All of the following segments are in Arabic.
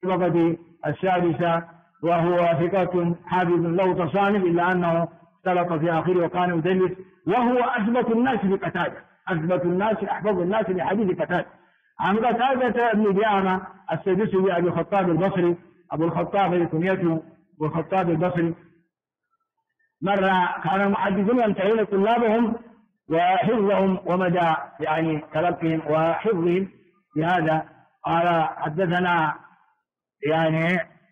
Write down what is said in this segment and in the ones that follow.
الطبقة السادسة، وهو ثقة حافظ له تصانيف إلا أنه اختلط في آخره وكان يدلس، وهو أثبت الناس بقتادة، أثبت الناس أحفظ الناس بحديث قتادة. عن قتادة بن دعامة السدوسي أبي الخطاب البصري، أبو الخطاب كنيته أبو الخطاب البصري، مرة كان المحدثون يمتحنون طلابهم وحفظهم ومدى يعني تلقيهم وحفظهم بهذا. قال حدثنا يعني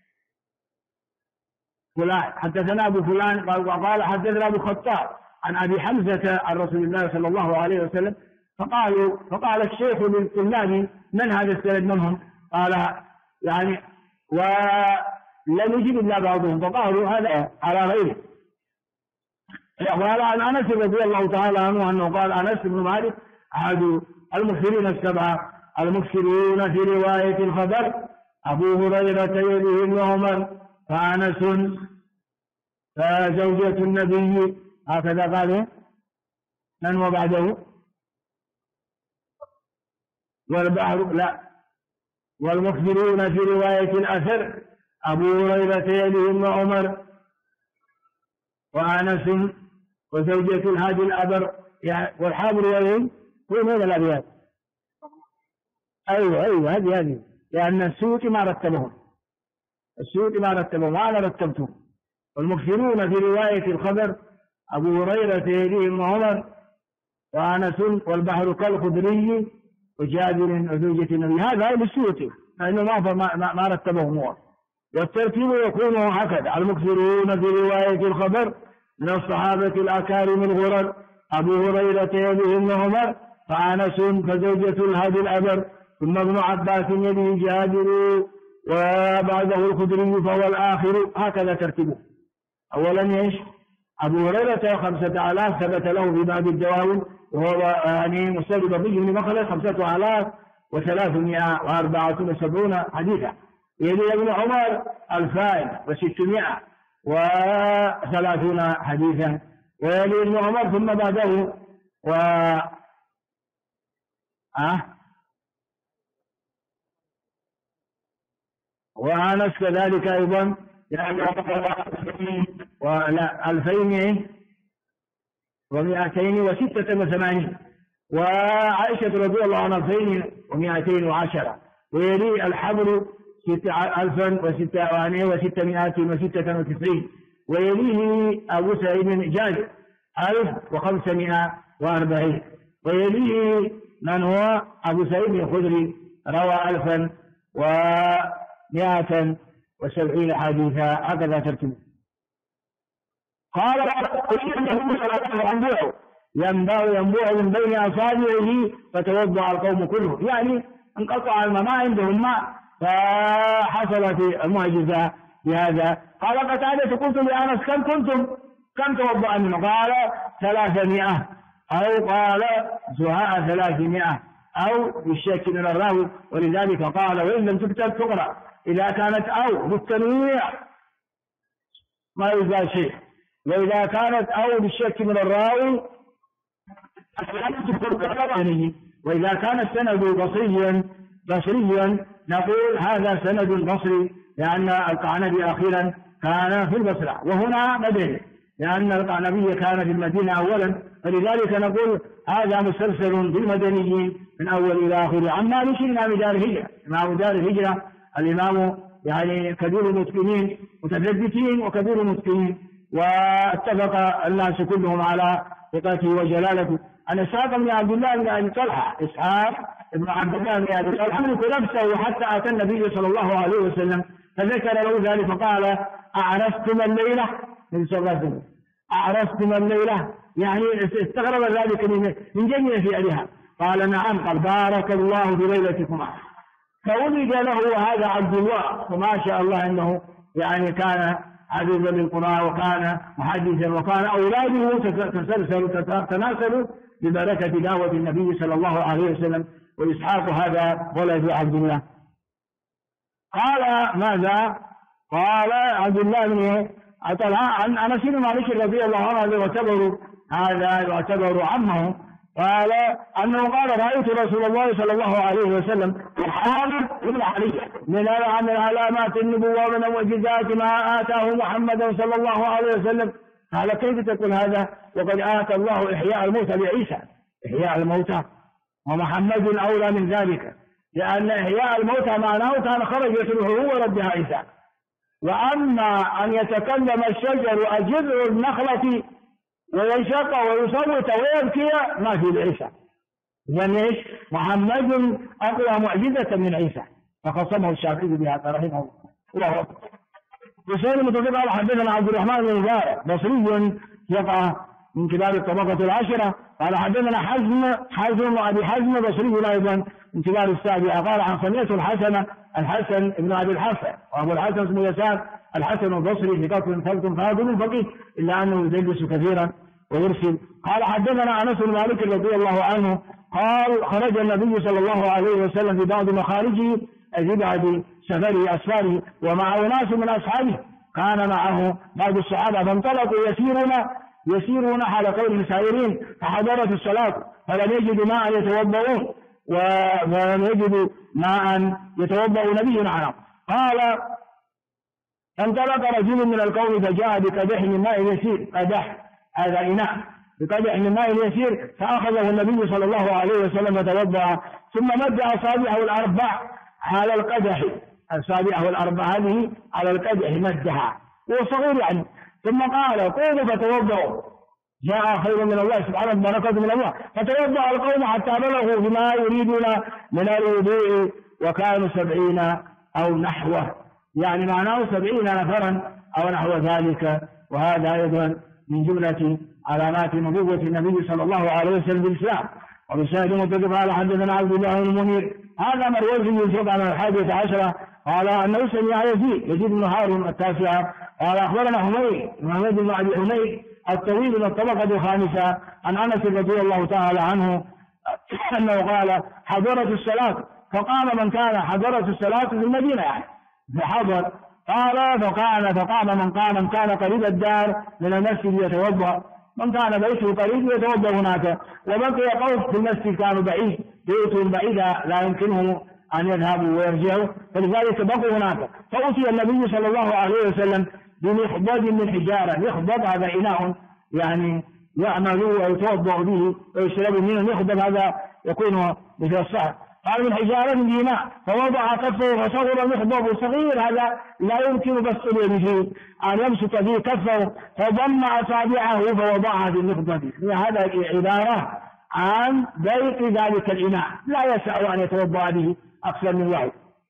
فلان، حدثنا أبو فلان، وقال حدثنا أبو الخطاب عن أبي حمزة عن رسول الله صلى الله عليه وسلم. فقال الشيخ للطلاب: من هذا السند منهم؟ قال يعني ولم يجب إلا بعضهم، فقالوا هذا على غيره. وقال عن أنس رضي الله تعالى عنه أنه قال: أنس بن مالك أحد المكثرين السبعة المكثرون في رواية الخبر، أبو هريرة يليه ابن عمر، فأنس، فزوجة النبي، هكذا قال. من وبعده؟ والبحر لا، والمكثرون في رواية الأثر، أبو هريرة يليه ابن عمر، وأنس، وزوجة الهادي الأبر. والحابر وين؟ وين هذا الأبيات؟ أيوة هذه لأن السيوطي ما رتبهم، وأنا رتبتهم. والمكثرون في رواية الخبر، أبو هريرة يليه ابن عمر، وأنس، والبحر كالخدري، وجابر، وزوجة النبي. هذا للسيوطي لأنه ما رتبهم هو. والترتيب يكون هكذا: المكثرون في رواية الخبر من الصحابة الأكارم الغرر، أبو هريرة يليه ابن عمر، فأنس، فزوجة الهادي الأبر، ثم ابن عباس يليه جابر، وبعده الخدري فهو الآخر. هكذا ترتيبه. أولا ايش؟ أبو هريرة 5000 ثبت له في باب الدواوين، وهو يعني مستند به من مخرج 5374 حديثا. يلي ابن عمر 2630 حديثا، ويلي ابن عمر ثم بعده وأنس كذلك أيضا يعني 2286، وعائشة رضي الله عنها 2210، ويلي الحبر 1696، ويليه أبو سعيد جابر 1540، ويليه من هو أبو سعيد الخدري روى 1170 حديثا. هكذا ترتيب. قال: ينبوع من بين أصابعه فتوضأ القوم كله، يعني انقطع الماء، ما عندهم ماء، فحصلت المعجزة بهذا. قال قتادة: قلت لأنس: كم توضأ منه؟ قال: 300، أو قال زهاء 300، أو بالشك من الراوي، ولذلك قال: وإن لم تكتب تقرأ. إذا كانت أو بالتنويع ما يزال شيء، وإذا كانت أو بالشك من الراوي وإذا كان السند بصريا نقول هذا سند بصري، لأن القعنبي أخيرا كان في البصرة، وهنا مدني، لأن القعنبي كان في المدينة أولا، فلذلك نقول هذا مسلسل بالمدنيين من أول إلى آخر. عن مالك إمام دار الهجرة، إمام دار الهجرة الإمام يعني كبير المتقنين، متثبتين وكبير المتقنين، واتفق الناس كلهم على ثقته وجلالته. عن إسحاق بن عبد الله بن أبي طلحة، إسحاق بن عبد الله بن أبي طلحة يملك نفسه حتى أتى النبي صلى الله عليه وسلم فذكر له ذلك فقال: أعرفتم الليلة؟ أعرفتم الليلة؟ يعني استغرب ذلك من جميع فعلها. قال: نعم. قال: بارك الله في ليلتكما. فولد له هذا عبد الله، وما شاء الله أنه يعني كان حفظا للقرآن، وكان محدثا، وكان أولاده تناسلوا ببركة دعوة النبي صلى الله عليه وسلم. وإسحاق هذا ولد عبد الله. قال: ماذا؟ قال عبد الله بن طلحة عن أنس بن مالك رضي الله عنه هذا يعتبر عمه، قال أنه قال رأيت رسول الله صلى الله عليه وسلم حامل ابن علي من علامات النبوة ومن معجزات ما آتاه محمدا صلى الله عليه وسلم. قال كيف تقول هذا وقد آتى الله إحياء الموتى لعيسى؟ إحياء الموتى ومحمد أولى من ذلك، لأن إحياء الموتى معناه كان خرج يتلوه هو ردها عيسى. وأما أن يتكلم الشجر أجذع النخلة وينشق ويصوت ويبكي ما في عيسى. إذن إيش؟ محمد أقوى معجزة من عيسى، فخصمه الشافعي بهذا رحمه الله. حسين المتوفيق قال حدثنا عبد الرحمن بن مبارك بصري يقع من كبار الطبقة العشرة قال حدثنا حزم وأبي حزم بصري أيضا من كبار السابعة قال عن سمعت الحسن بن أبي الحسن، وأبو الحسن اسمه يسار الحسن البصري ثقة ثبت فاضل فقيه إلا أنه يدلس كثيرا ويرسل. قال حدثنا أنس بن مالك رضي الله عنه قال خرج النبي صلى الله عليه وسلم في بعض مخارجه أي بعد سفره أسفاره ومعه ناس من أصحابه، كان معه بعض الصحابة فانطلقوا يسيرون حال قولهم سائرين فحضرت الصلاة فلم يجدوا ماء يتوضؤون ولم يجدوا ماء يتوضأ نبي عنه. قال فانطلق رجل من القوم فجاء بقدح من ماء يسير، قدح هذا إناء بقدح من ماء يسير فأخذه النبي صلى الله عليه وسلم فتوضأ ثم مد أصابعه الأربع على القدح، أصابعه الأربع هذه على القدح مدها وهو صغير يعني، ثم قال قوموا فتوضأوا جاء خير من الله سبحانه بركة من الله، فتوضأ القوم حتى بلغوا بما يريدون من الوضوء وكانوا 70 أو نحوه، يعني معناه 70 نفرا أو نحو ذلك. وهذا أيضا من جملة علامات نبوة النبي صلى الله عليه وسلم بالإسلام. وبشاهد متفق قال حدثنا عبد الله بن المنير هذا مروي ينسب عن 11 قال أنه سمع يزيد بن هارون التاسعة قال أخبرنا حميد بن أبي حميد الطويل من الطبقة الخامسة عن أنس رضي الله تعالى عنه أنه قال حضرت الصلاة فقام من كان حضرت الصلاة في المدينة يعني فحضر قال فقام من كان قريب الدار من المسجد يتوضأ، من كان بيته قريب يتوضأ هناك، وبقي قوم في المسجد كانوا بعيد بيوتهم بعيدة لا يمكنهم أن يذهبوا ويرجعوا فلذلك بقوا هناك. فأتي النبي صلى الله عليه وسلم بمخضد من حجارة، مخضد هذا إناء يعني يعمل ويتوضأ به ويشرب منه، المخضد هذا يكون مثل الصحن قال من حجارة من ماء فوضع كفه فصغر المخضب صغير هذا لا يمكن بسط يده أن يمسك به كفه فضم أصابعه فوضعها في المخضب. هذا عبارة عن ضيق ذلك الإناء لا يسع أن يتوضأ به أكثر من واحد.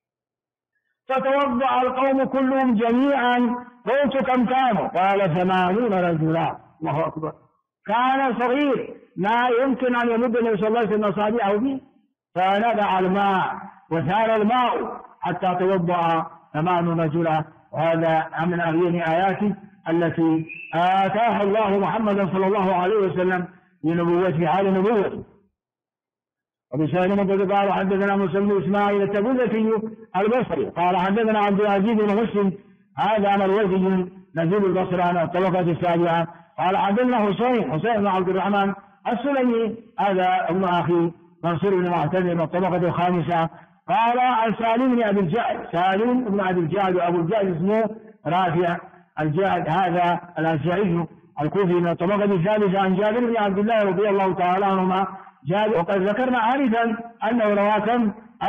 فتوضأ القوم كلهم جميعا قلت كم كانوا؟ قال 80 رجلا. الله أكبر، كان صغير لا يمكن أن يمد النبي صلى الله عليه وسلم أصابعه به فنبع الماء وسال الماء حتى توضأ 80 رجلا. وهذا من أعين آياته التي آتاها الله محمدا صلى الله عليه وسلم لنبوته حال نبوته. وبشاهد مطلق قال حدثنا مسلم إسماعيل التبوذكي البصري قال حدثنا عبد العزيز بن مسلم هذا مروزي نزيل البصري عن الطبقة السابعة قال حدثنا حسين بن عبد الرحمن السلمي هذا ابن أخي منصور بن معتز من الطبقة الخامسة قال عن سالم بن أبي الجعد، سالم بن أبي الجعد وأبو الجعد اسمه رافع الجعد هذا الأشعري الكوفي من الطبقة الثالثة عن جابر بن عبد الله رضي الله تعالى عنهما جابر. وقد ذكرنا عارفا أنه روى كم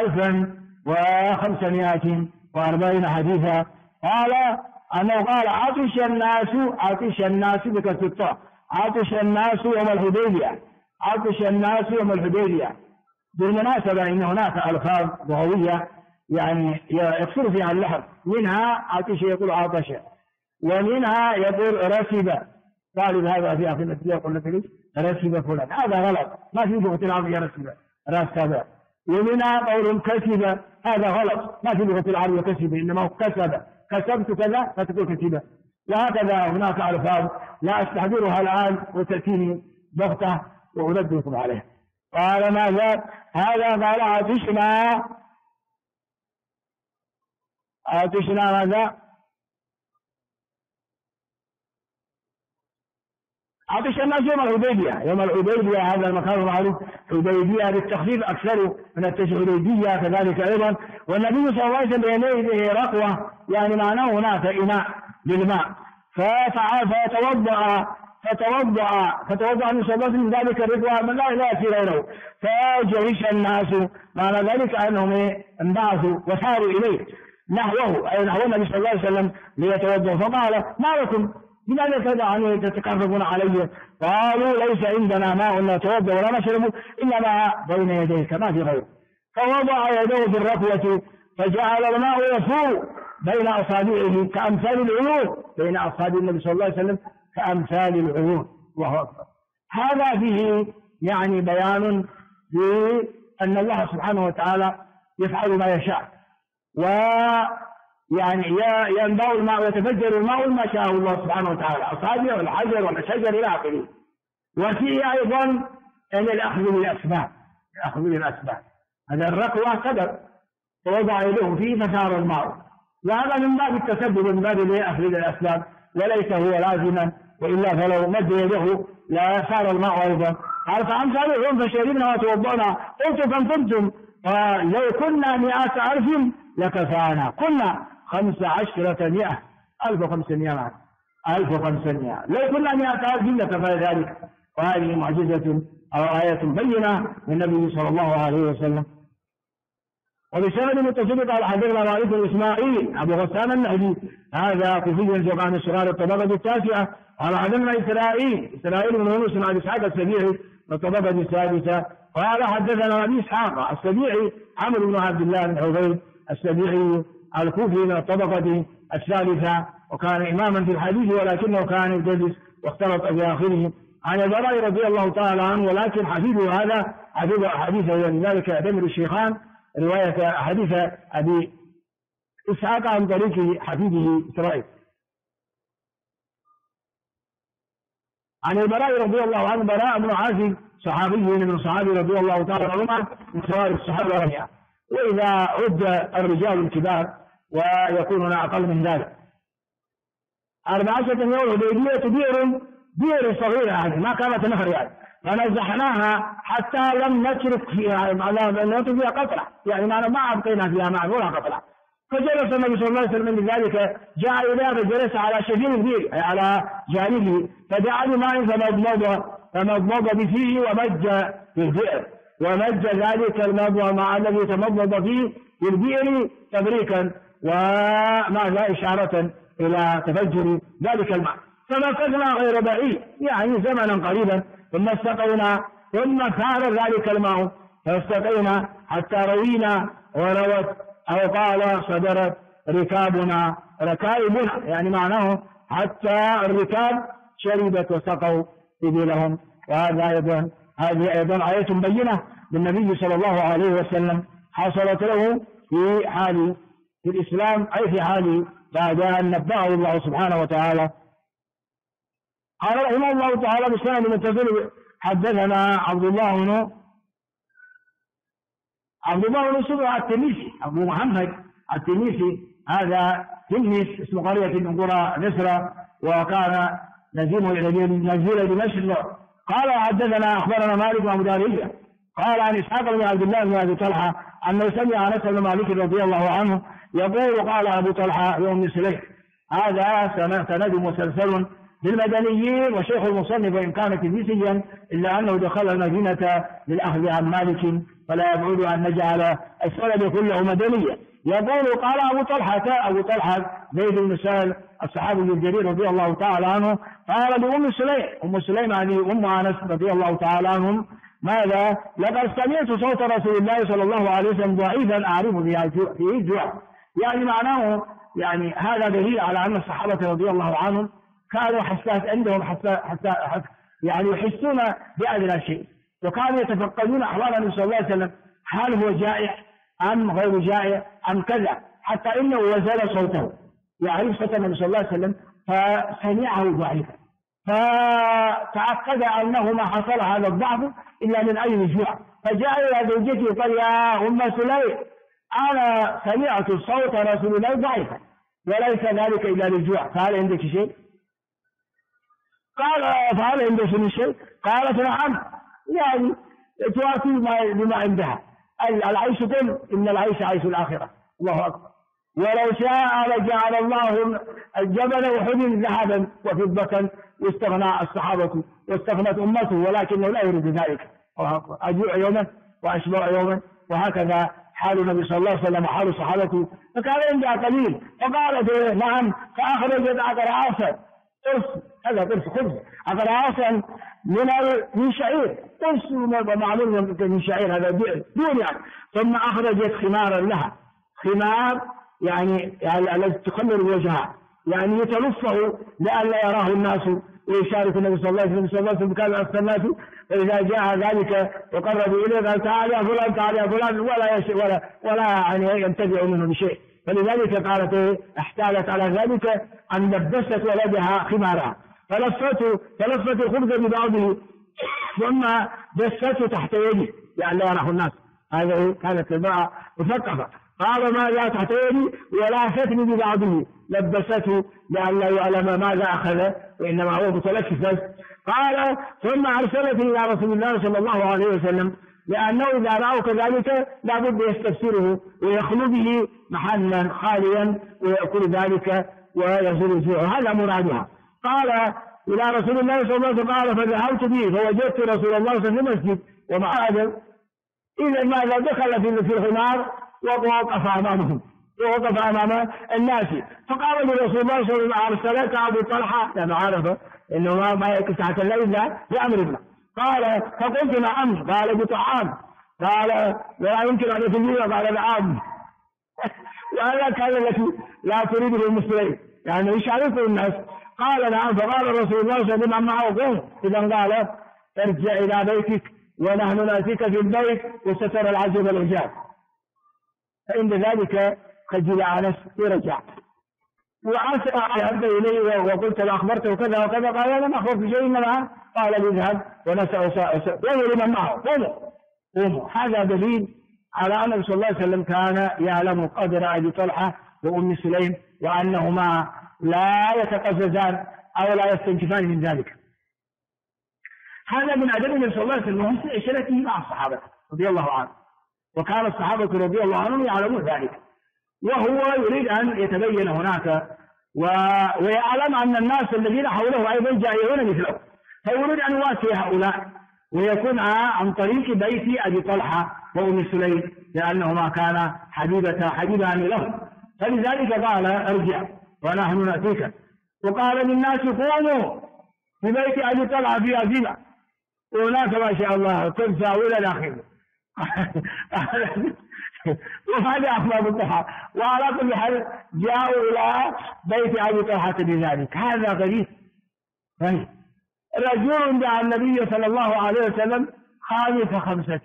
1540 حديثا. قال أنه قال عطش الناس بكسر الطاء، عطش الناس يوم الحديبية، عطش الناس يوم الحديبية. بالمناسبة إن هناك ألفاظ لغوية يعني يقصر فيها اللحظ، منها عطش يقول عطش ومنها يقول رسب، قالوا هذا في آخر النبي يقول لك رسب فلان، هذا غلط ما في لغة العربية رسب. ومنها قول كسب، هذا غلط ما في لغة العربية كسب، إنما هو كسبت كذا فتقول كسب. وهكذا هناك ألفاظ لا أستحضرها الآن وتأتيني ضغطة وأردكم عليها. قال ماذا؟ هذا قال عطشنا ماذا؟ عطش الناس يوم الحديبية. يوم الحديبية هذا المكان المعروف حديبية بالتخفيف أكثر من التشهدية كذلك أيضا. والنبي صلى الله عليه وسلم بيده رقوة يعني معناه هناك إناء للماء، فتوضأ النبي صلى الله عليه وسلم ذلك الرقوة من لا يأتي غيره، فجهش الناس، معنى ذلك أنهم انبعثوا وساروا إليه نحوه أي نحو النبي صلى الله عليه وسلم ليتوضأ، فقال ما لكم لماذا تدعني تتقربون علي؟ قالوا ليس عندنا ماء نتوضأ ولا نشرب إلا ما بين يديك ما في غيره. فوضع يديه في الركوة فجعل الماء يفور بين أصابعه كأمثال العيون، بين أصابع النبي صلى الله عليه وسلم كأمثال العيون. الله أكبر. هذا فيه يعني بيان بأن الله سبحانه وتعالى يفعل ما يشاء، ويعني ينبع الماء ويتفجر الماء ما شاء الله سبحانه وتعالى، أصابع والحجر والشجر إلى آخره. وفيه أيضا أن الأخذ بالأسباب، هذا الركوة قدر ووضع يده فيه فسار الماء، وهذا من باب التسبب من باب أخذ الأسباب وليس هو لازما، وإلا فلو مد يده لا صار الماء أيضا. قال فأمثال العيون فشربنا وتوضأنا. قلت كم كنتم؟ لو كنا 100,000 لكفانا. كنا 15,100 1500 1500 لو كنا 100,000 لكفى ذلك. وهذه معجزة أو آية بينة من النبي صلى الله عليه وسلم. وبسند متصل قال حدثنا مالك بن إسماعيل أبو غسان النهدي هذا كوفي زقان الصغار الطبقة التاسعة. قال حدثنا إسرائيل بن يونس بن أبي إسحاق السبيعي الطبقة السادسة. قال حدثنا أبي إسحاق السبيعي عمرو بن عبد الله بن عبيد السبيعي الكوفي من الطبقة الثالثة، وكان إماما في الحديث ولكنه كان يدرس واختلط في آخره. عن البراء رضي الله تعالى عنه، ولكن حديثه هذا حديثه ولذلك يعتمد الشيخان رواية حديث أبي إسحاق عن طريق حديثه إسرائيل. عن البراء رضي الله عنه براء بن عازب صحابي من صحابي رضي الله تعالى عنهما من صغار الصحابة رضيا، وإذا عد الرجال الكبار ويكونون أقل من ذلك. 14 يوم الحديبية بئر صغيرة يعني ما كانت نهر يعني، فنزحناها حتى لم نترك فيها فيها قطرة، يعني ما أبقينا فيها ماء ولا قطرة. فجلس النبي صلى الله عليه وسلم من ذلك جاء إلى فجلس على شفير البئر أي على جانبه، فدعا بماء فمضمض بفيه ومج في البئر، ومج ذلك المضمض مع الذي تمضمض فيه في البئر تبريكا ومع إشارة إلى تفجر ذلك الماء. فمكثنا غير بعيد يعني زمنا قريبا، ثم استقينا ثم ثار ذلك الماء فاستقينا حتى روينا وروت أو قال صدرت ركائبنا، يعني معناه حتى الركاب شربت وسقوا إبلهم. وهذا هذه أيضا آية بينة بالنبي صلى الله عليه وسلم حصلت له في حال في الإسلام أي في حال بعد أن نبأه الله سبحانه وتعالى. قال رحمه الله تعالى بالسند المتصل حدثنا عبد الله بن سبع التنيسي أبو محمد التنيسي، هذا تنس اسم قرية من قرى مصر، وكان نزيل دمشق. قال حدثنا أخبرنا مالك بن دارية قال عن إسحاق بن عبد الله بن أبي طلحة أنه سمع أنس بن مالك رضي الله عنه يقول قال أبو طلحة يوم سليم. هذا سند مسلسل للمدنيين، وشيخ المصنف وإن كان تدليسيا إلا أنه دخل المدينة للأخذ عن مالك، فلا يبعد أن نجعل السند كله مدنيا. يقول قال أبو طلحة زيد بن سهل الصحابي الجليل رضي الله تعالى عنه قال لأم سليم هذه أم أنس رضي الله تعالى عنهم ماذا؟ لقد سمعت صوت رسول الله صلى الله عليه وسلم ضعيفا أعرف فيه الجوع. يعني معناه يعني هذا دليل على أن الصحابة رضي الله عنهم كانوا حساس عندهم حتى يعني يحسون بأدنى شيء، وكانوا يتفقدون أحوال النبي صلى الله عليه وسلم هل هو جائع أم غير جائع أم كذا، حتى إنه وزن صوته يعرف صوت النبي صلى الله عليه وسلم فسمعه ضعيفا، فتعقد أنه ما حصل هذا الضعف إلا من أجل الجوع، فجاء إلى زوجته وقال يا أم سليم أنا سمعت صوت رسول الله ضعيفا وليس ذلك إلا للجوع، فهل عندك شيء؟ قال فهل عندك من شيء؟ قالت نعم، يعني توافي بما عندها. العيش كل إن العيش عيش الآخرة. الله أكبر. ولو شاء لجعل الله الجبل أحد ذهبا وفضة واستغنى الصحابة واستغنت أمته، ولكنه لا يريد ذلك. أجوع يوما وأشبع يوما، وهكذا حال النبي صلى الله عليه وسلم وحال صحابته. فكان عندها قليل فقالت نعم، فأخرجت أقراصا قرص، هذا قرص خبز، أقراصا من شعير، قرص معمول من شعير، هذا دون يعني. ثم أخرجت خمارا لها، خمار يعني الذي تخمر وجهها، يعني يتلفه لئلا يراه الناس ويشارك النبي صلى الله عليه وسلم كان أكثر الناس. فإذا جاء ذلك وقربوا إليه قال تعال يا فلان، تعال يا فلان، ولا يعني ينتفع منه بشيء. فلذلك قالت احتالت على ذلك أن لبست ولدها خمارها، فلفت الخبز ببعضه ثم دسته تحت يدي يعني لا يراه الناس. هذه كانت المرأة مثقفة. قال ماذا تحت يدي؟ ولافتني ببعضه، لبسته لئلا يعلم ماذا أخذ وإنما هو متلفف بس. قال ثم أرسلت إلى رسول الله صلى الله عليه وسلم، لأنه إذا رأوا كذلك لابد يستفسره ويخلو به محلا خاليا ويأكل ذلك ويزول الجوع، هذا مرادها. قال إلى رسول الله صلى الله عليه وسلم، قال فذهبت به فوجدت رسول الله صلى الله عليه وسلم في المسجد ومع آدم. إذا ماذا دخل في الخمار ووقف أمامهم، ووقف أمام الناس. فقال لرسول الله صلى الله عليه وسلم أرسلك أبو طلحة، لأنه عرف إنه ما يأكل ساعة الليل بأمر الله. قال فقلت نعم. قال بطعام. قال لا يمكن أن يكون، قال نعم. وهذا كان التي لا تريده المسلمين، يعني يشاركه الناس. قال نعم. فقال رسول الله صلى الله عليه وسلم معه قوم. إذا قال ارجع إلى بيتك ونحن نأتيك في البيت وسترى العجب والعجاب. فعند ذلك خجل أنس ورجع، وأذهب إليه وقلت له أخبرته كذا وكذا. قال لم أخبر بشيء منها. قال لي اذهب ونسأ ومر من معه. هذا دليل على أن النبي صلى الله عليه وسلم كان يعلم قدر أبي طلحة وأم سليم، وأنهما لا يتقززان أو لا يستنكفان من ذلك. هذا من أدب النبي صلى الله عليه وسلم وحسن عشرته مع الصحابة رضي الله عنهم، وكان الصحابة رضي الله عنهم يعلمون ذلك، وهو يريد أن يتبين هناك ويعلم أن الناس الذين حوله أيضا جائعون مثله، فيريد أن يواسي هؤلاء ويكون عن طريق بيت أبي طلحة وأم سليم، لأنهما كان حبيبان له. فلذلك قال ارجع ونحن نأتيك. وقال للناس قوموا في بيت أبي طلحة في أزمة، وهناك ما شاء الله تنسى إلى الآخر. وهذا أخبار الضحى. وعلى كل حال جاءوا إلى بيت أبي طلحة بذلك. هذا غريب. رجل دعا النبي صلى الله عليه وسلم خامس خمسة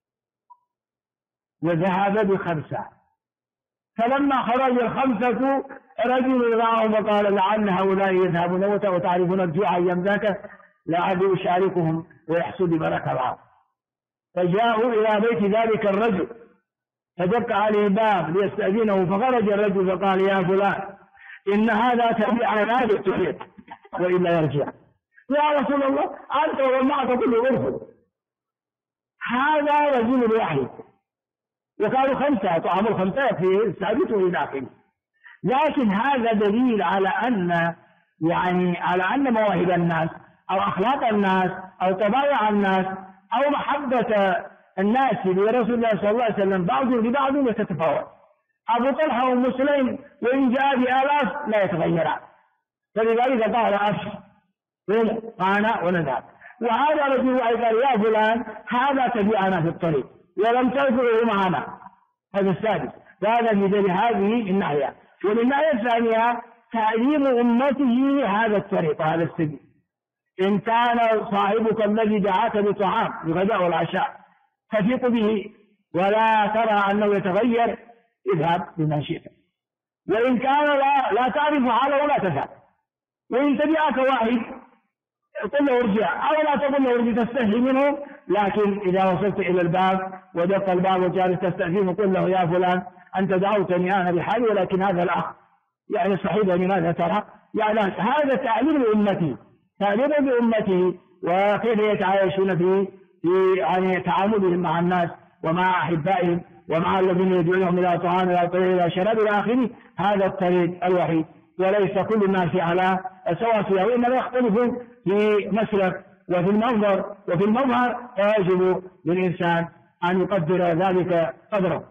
وذهب بخمسة، فلما خرج الخمسة رجل رآهم وقال لعل هؤلاء يذهبون وتعرفون الجوع أيام ذاك لعلي أشاركهم ويحصل بركة العام. فجاءوا إلى بيت ذلك الرجل فدق عليه الباب ليستأذنه، فخرج الرجل فقال يا فلان إن هذا تبيعنا بالتحيط وإلا يرجع. يا رسول الله أنت ومعك كل غرفة، هذا رجل واحد وكانوا خمسة، طعام الخمسة في السادسة إلى آخره. لكن هذا دليل على أن مواهب الناس أو أخلاق الناس أو طبائع الناس أو محبة الناس لرسول الله صلى الله عليه وسلم بعض لبعض يتتفاوت. أبو طلحة وأم سليم وإن جاء بآلاف لا يتغيران، فلذلك قال أبشر قانا ونذهب. وهذا رجل قال يا فلان هذا تبعنا في الطريق ولم تذكره معنا، هذا السادس. وهذا بدل هذه الناحية. والناحية الثانية تعليم أمته هذا الطريق وهذا السبيل. إن كان صاحبك الذي دعاك بطعام الغداء والعشاء تثق به ولا ترى أنه يتغير اذهب بما شئت، وإن كان لا تعرف حاله لا تذهب. وإن تبعك واحد قل له ارجع أو لا تقل له ارجع تستحي منه، لكن إذا وصلت إلى الباب ودق الباب وجالس تستأذن قل له يا فلان أنت دعوتني أنا بحالي ولكن هذا الأخ يعني صحيح لماذا ترى، يعني هذا تعليم أمتي تأديبا بأمته وكيف يتعايشون في يعني تعاملهم مع الناس ومع أحبائهم ومع الذين يدعونهم إلى طعام إلى طريق إلى شراب إلى آخره. هذا الطريق الوحيد، وليس كل الناس على سواسية، وإنما يختلفون في مسلك وفي المنظر وفي المظهر، فيجب للإنسان أن يقدر ذلك قدره.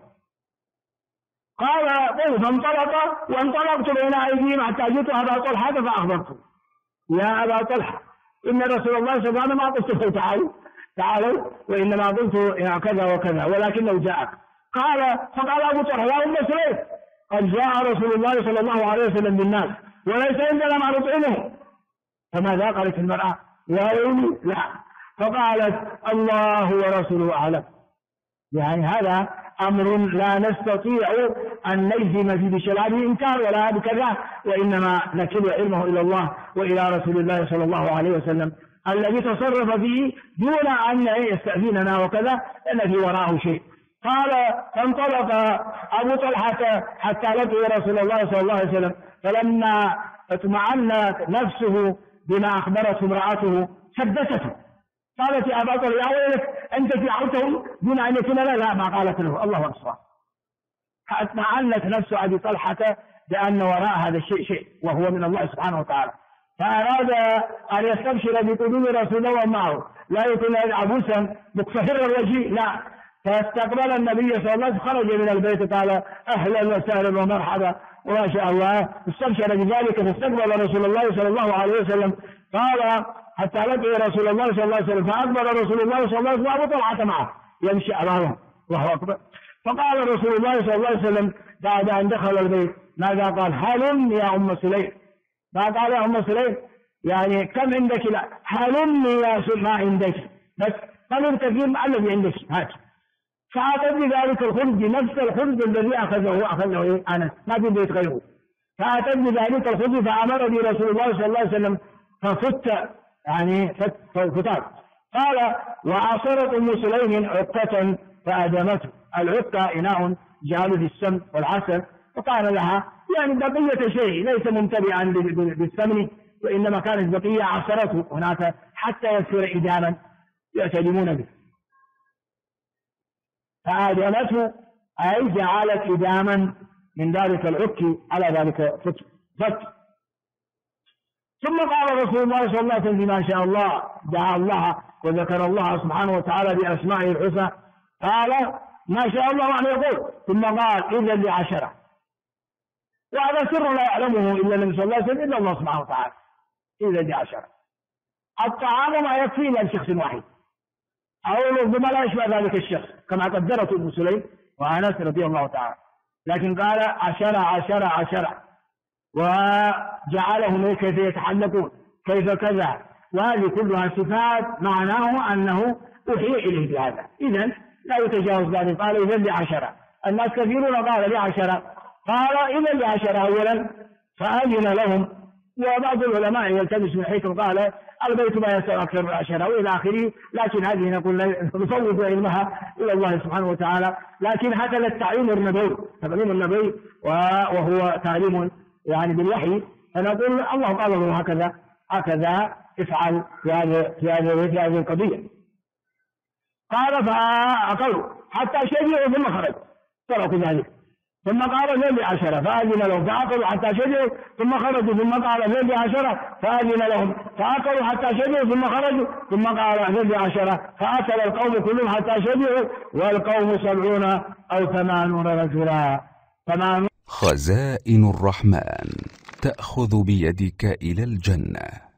قال فانطلق وانطلقت بين أيديهم حتى جئت أبا طلحة فأخبرته: يا أبا طلحة إن رسول الله صلى الله عليه وسلم ما قلت له تعالوا وإنما قلت كذا وكذا ولكنه جاءك. فقال أبو طلحة: يا أم سليم قد جاء رسول الله صلى الله عليه وسلم بالناس وليس عندنا ما نطعمه. فماذا قالت المرأة؟ يا أمي لا. فقالت: الله ورسوله أعلم. يعني هذا أمر لا نستطيع أن نجزم فيه بشلال إنكار ولا بكذا، وإنما نكل علمه إلى الله وإلى رسول الله صلى الله عليه وسلم الذي تصرف فيه دون أن يستأذننا وكذا، لأن في وراءه شيء. قال: فانطلق أبو طلحة حتى لقي رسول الله صلى الله عليه وسلم، فلما اطمأنت نفسه بما أخبرته امرأته سدسته. قالت: يا أبا طلحة يا ويلك أنت فعلته دون أن يكون لا ما قالت له. الله أكبر. فاطمأنت نفس أبي طلحة بأن وراء هذا الشيء شيء وهو من الله سبحانه وتعالى، فأراد أن يستبشر بقدوم رسول الله معه، لا يكون عبوسا مكفهر الوجه، لا. فاستقبل النبي صلى الله عليه وسلم، خرج من البيت قال: أهلا وسهلا ومرحبا وما شاء الله، استبشر بذلك. فاستقبل رسول الله صلى الله عليه وسلم. قال: حتى لقي رسول الله صلى الله عليه وسلم، فأقبل رسول الله صلى الله عليه وسلم وأبو طلحة معه يمشي أمامه. الله أكبر. فقال رسول الله صلى الله عليه وسلم بعد أن دخل البيت ماذا قال؟ هلم يا أم سليم. ما قال يا أم سليم يعني كم عندك، لا، هلم يا ما عندك، بس قال كثير ما الذي عندك هات. فأتت بذلك الخبز نفس الخبز الذي أخذه أنس، ما في بيت غيره. فأتت بذلك الخبز فأمر به رسول الله صلى الله عليه وسلم ففت يعني فتات. قال: وعصرت أم سليم عقة فأدمته. العقة إناء جعلوا في السمن والعسل، وكان لها يعني بقية شيء ليس ممتبعا بالسمن، وإنما كانت بقية عصرته هناك حتى يصير إداما يأتدمون به. فأدمته أي جعلت إداما من ذلك العك على ذلك فت. ثم قال رسول الله صلى الله عليه وسلم: ما شاء الله، دعا الله وذكر الله سبحانه وتعالى بأسمائه الحسنى. قال: ما شاء الله أن يقول. ثم قال: إذا ل10. وهذا سر لا يعلمه إلا النبي صلى الله عليه وسلم إلا الله سبحانه وتعالى. إذا ل10 الطعام ما يكفي إلا لشخص واحد أو ربما لا يشبه ذلك الشخص كما قدرته ابن سليم وأنس رضي الله تعالى، لكن قال 10 وجعلهم كيف يتحلقون كيف كذا، وهذه كلها صفات معناه أنه أوحي إليه بهذا. إذن لا يتجاوز ذلك. قال: إذن ل10. الناس كثيرون قال ل10. قال: إذن ل10 أولا فأذن لهم. وبعض العلماء يلتمس من حيث قال: البيت ما يسأل أكثر من 10 وإلى آخره، لكن هذه نقول نفوض علمها إلى الله سبحانه وتعالى. لكن هكذا التعليم النبوي وهو تعليم يعني بالوحي، فنقول الله قال له هكذا افعل في هذه القضية. قال: فأقلوا حتى شجعوا ثم خرج، تركوا ذلك. ثم قال: ل10 فأذن لهم فأكلوا حتى شجعوا ثم خرجوا. ثم قال: ل10 فأذن لهم فأكلوا حتى شجعوا ثم خرجوا. ثم قال: ل10 فأكل القوم كلهم حتى شجعوا، والقوم 70 أو 80 رجلا. خزائن الرحمن تأخذ بيدك إلى الجنة.